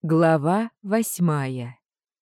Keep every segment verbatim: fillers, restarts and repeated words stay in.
Глава восьмая.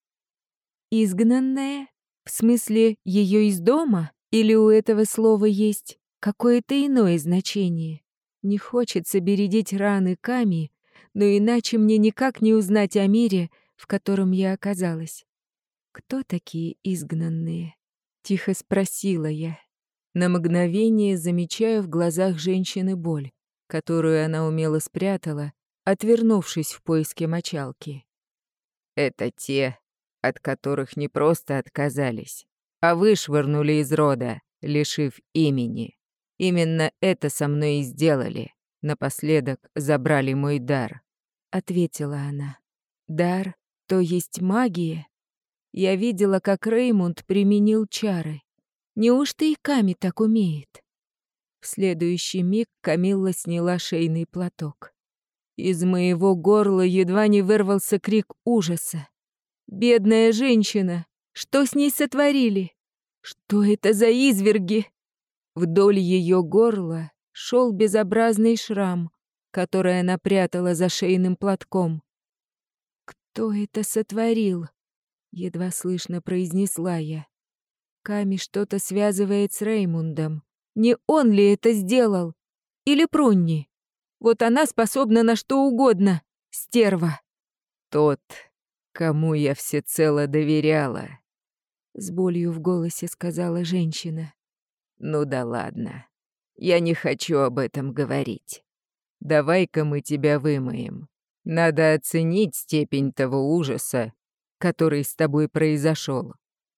Изгнанная? В смысле, ее из дома? Или у этого слова есть какое-то иное значение? Не хочется бередить раны Ками, но иначе мне никак не узнать о мире, в котором я оказалась. «Кто такие изгнанные?» — тихо спросила я. На мгновение замечаю в глазах женщины боль, которую она умело спрятала, отвернувшись в поиске мочалки. «Это те, от которых не просто отказались, а вышвырнули из рода, лишив имени. Именно это со мной и сделали. Напоследок забрали мой дар», — ответила она. «Дар, то есть магия?» Я видела, как Реймунд применил чары. Неужто и Ками так умеет? В следующий миг Камилла сняла шейный платок. Из моего горла едва не вырвался крик ужаса. «Бедная женщина! Что с ней сотворили? Что это за изверги?» Вдоль ее горла шел безобразный шрам, который она прятала за шейным платком. «Кто это сотворил?» — едва слышно произнесла я. Ками что-то связывает с Реймундом. Не он ли это сделал? Или Прунни? Вот она способна на что угодно, стерва. «Тот, кому я всецело доверяла», — с болью в голосе сказала женщина. «Ну да ладно, я не хочу об этом говорить. Давай-ка мы тебя вымоем. Надо оценить степень того ужаса, который с тобой произошел».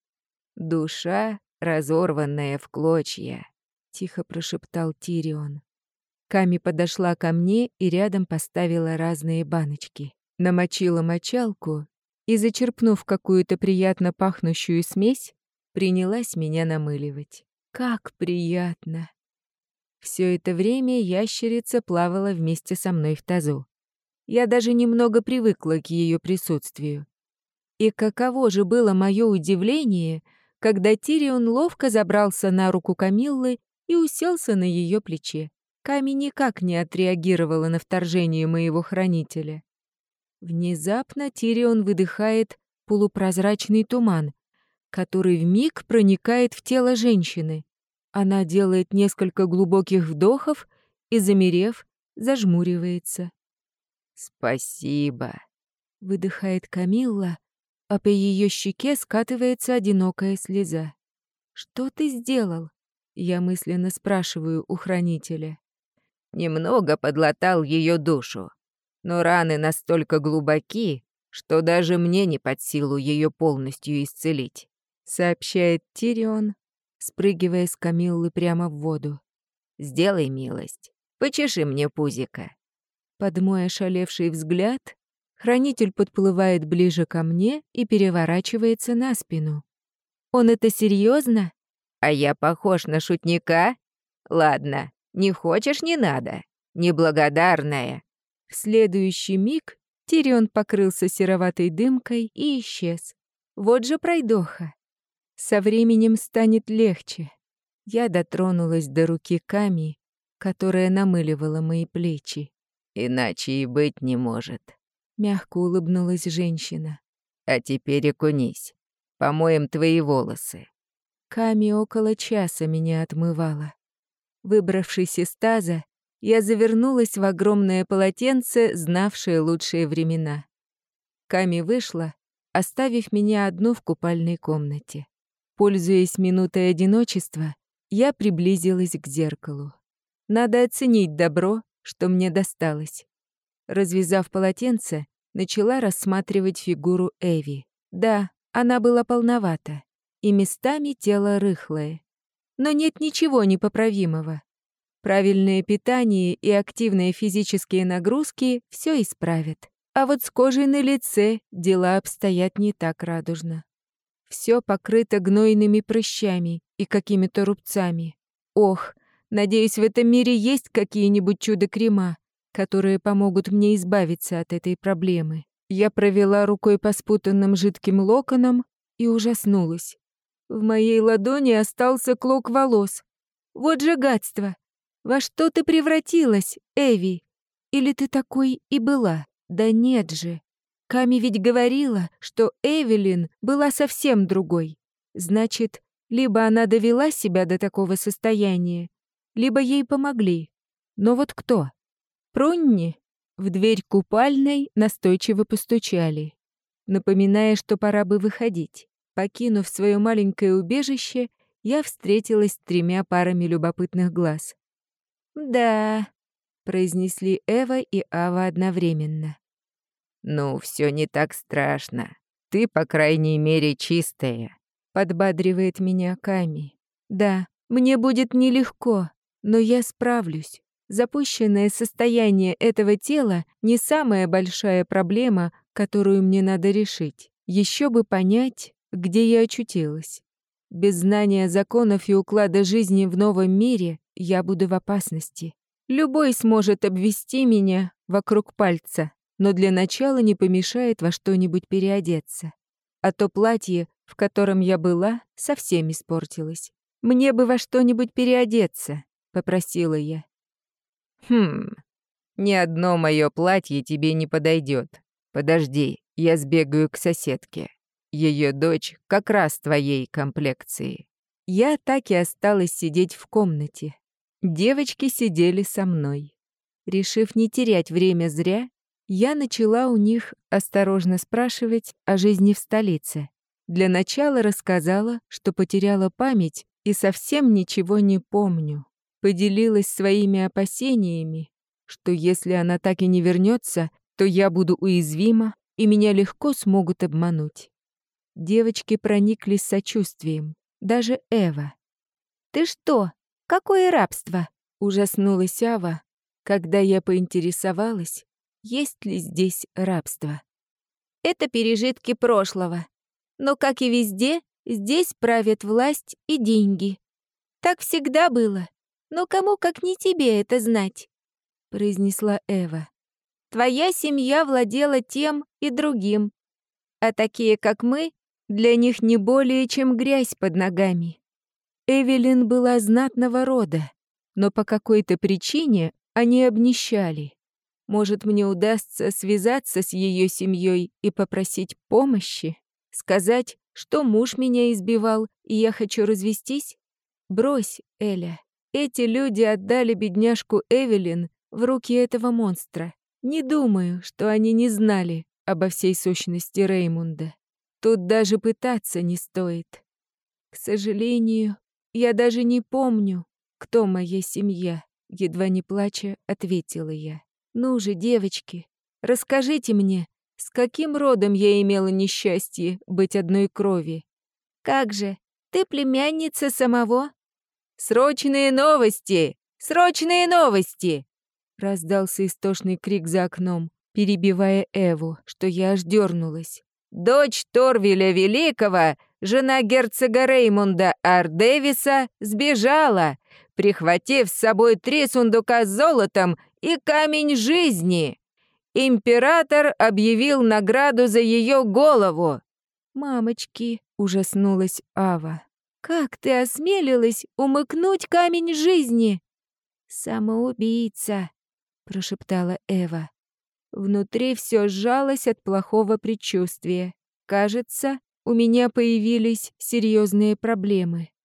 «Душа, разорванная в клочья», — тихо прошептал Тирион. Ками подошла ко мне и рядом поставила разные баночки. Намочила мочалку и, зачерпнув какую-то приятно пахнущую смесь, принялась меня намыливать. Как приятно! Все это время ящерица плавала вместе со мной в тазу. Я даже немного привыкла к ее присутствию. И каково же было мое удивление, когда Тирион ловко забрался на руку Камиллы и уселся на ее плече. Ками никак не отреагировала на вторжение моего хранителя. Внезапно Тирион выдыхает полупрозрачный туман, который вмиг проникает в тело женщины. Она делает несколько глубоких вдохов и, замерев, зажмуривается. «Спасибо», — выдыхает Камилла, а по ее щеке скатывается одинокая слеза. «Что ты сделал?» — я мысленно спрашиваю у хранителя. «Немного подлатал ее душу, но раны настолько глубоки, что даже мне не под силу ее полностью исцелить», — сообщает Тирион, спрыгивая с Камиллы прямо в воду. «Сделай милость, почеши мне пузико». Под мой ошалевший взгляд хранитель подплывает ближе ко мне и переворачивается на спину. «Он это серьезно? А я похож на шутника? Ладно, не хочешь — не надо. Неблагодарная». В следующий миг Тирион покрылся сероватой дымкой и исчез. Вот же пройдоха. Со временем станет легче. Я дотронулась до руки Ками, которая намыливала мои плечи. «Иначе и быть не может», — мягко улыбнулась женщина. «А теперь окунись. Помоем твои волосы». Ками около часа меня отмывала. Выбравшись из таза, я завернулась в огромное полотенце, знавшее лучшие времена. Ками вышла, оставив меня одну в купальной комнате. Пользуясь минутой одиночества, я приблизилась к зеркалу. Надо оценить добро, что мне досталось. Развязав полотенце, начала рассматривать фигуру Эви. Да, она была полновата, и местами тело рыхлое. Но нет ничего непоправимого. Правильное питание и активные физические нагрузки все исправят. А вот с кожей на лице дела обстоят не так радужно. Все покрыто гнойными прыщами и какими-то рубцами. Ох, надеюсь, в этом мире есть какие-нибудь чудо-крема, которые помогут мне избавиться от этой проблемы. Я провела рукой по спутанным жидким локонам и ужаснулась. В моей ладони остался клок волос. Вот же гадство! Во что ты превратилась, Эви? Или ты такой и была? Да нет же. Ками ведь говорила, что Эвелин была совсем другой. Значит, либо она довела себя до такого состояния, либо ей помогли. Но вот кто? Пронни? В дверь купальной настойчиво постучали, напоминая, что пора бы выходить. Покинув свое маленькое убежище, я встретилась с тремя парами любопытных глаз. «Да», — произнесли Эва и Ава одновременно. «Ну, все не так страшно. Ты, по крайней мере, чистая», — подбадривает меня Ками. «Да, мне будет нелегко, но я справлюсь. Запущенное состояние этого тела не самая большая проблема, которую мне надо решить. Еще бы понять, где я очутилась. Без знания законов и уклада жизни в новом мире я буду в опасности. Любой сможет обвести меня вокруг пальца, но для начала не помешает во что-нибудь переодеться. А то платье, в котором я была, совсем испортилось. Мне бы во что-нибудь переодеться», — попросила я. «Хм, ни одно мое платье тебе не подойдет. Подожди, я сбегаю к соседке. Ее дочь как раз твоей комплекции». Я так и осталась сидеть в комнате. Девочки сидели со мной. Решив не терять время зря, я начала у них осторожно спрашивать о жизни в столице. Для начала рассказала, что потеряла память и совсем ничего не помню. Поделилась своими опасениями, что если она так и не вернется, то я буду уязвима, и меня легко смогут обмануть. Девочки прониклись сочувствием, даже Эва. «Ты что? Какое рабство?» — ужаснулась Ава, когда я поинтересовалась, есть ли здесь рабство. «Это пережитки прошлого. Но, как и везде, здесь правят власть и деньги. Так всегда было. Но кому, как не тебе, это знать?» — произнесла Эва. «Твоя семья владела тем и другим, а такие, как мы, для них не более, чем грязь под ногами». Эвелин была знатного рода, но по какой-то причине они обнищали. Может, мне удастся связаться с ее семьей и попросить помощи? Сказать, что муж меня избивал, и я хочу развестись? Брось, Эля. Эти люди отдали бедняжку Эвелин в руки этого монстра. Не думаю, что они не знали обо всей сущности Реймунда. Тут даже пытаться не стоит. К сожалению, я даже не помню, кто моя семья, едва не плача, ответила я. Ну же, девочки, расскажите мне, с каким родом я имела несчастье быть одной крови? Как же, ты племянница самого? Срочные новости! Срочные новости! Раздался истошный крик за окном, перебивая Эву, что я аж дернулась. Дочь Торвиля Великого, жена герцога Реймунда Ардевиса, сбежала, прихватив с собой три сундука с золотом и камень жизни. Император объявил награду за ее голову. «Мамочки!» — ужаснулась Ава. «Как ты осмелилась умыкнуть камень жизни?» «Самоубийца!» — прошептала Эва. Внутри все сжалось от плохого предчувствия. Кажется, у меня появились серьезные проблемы.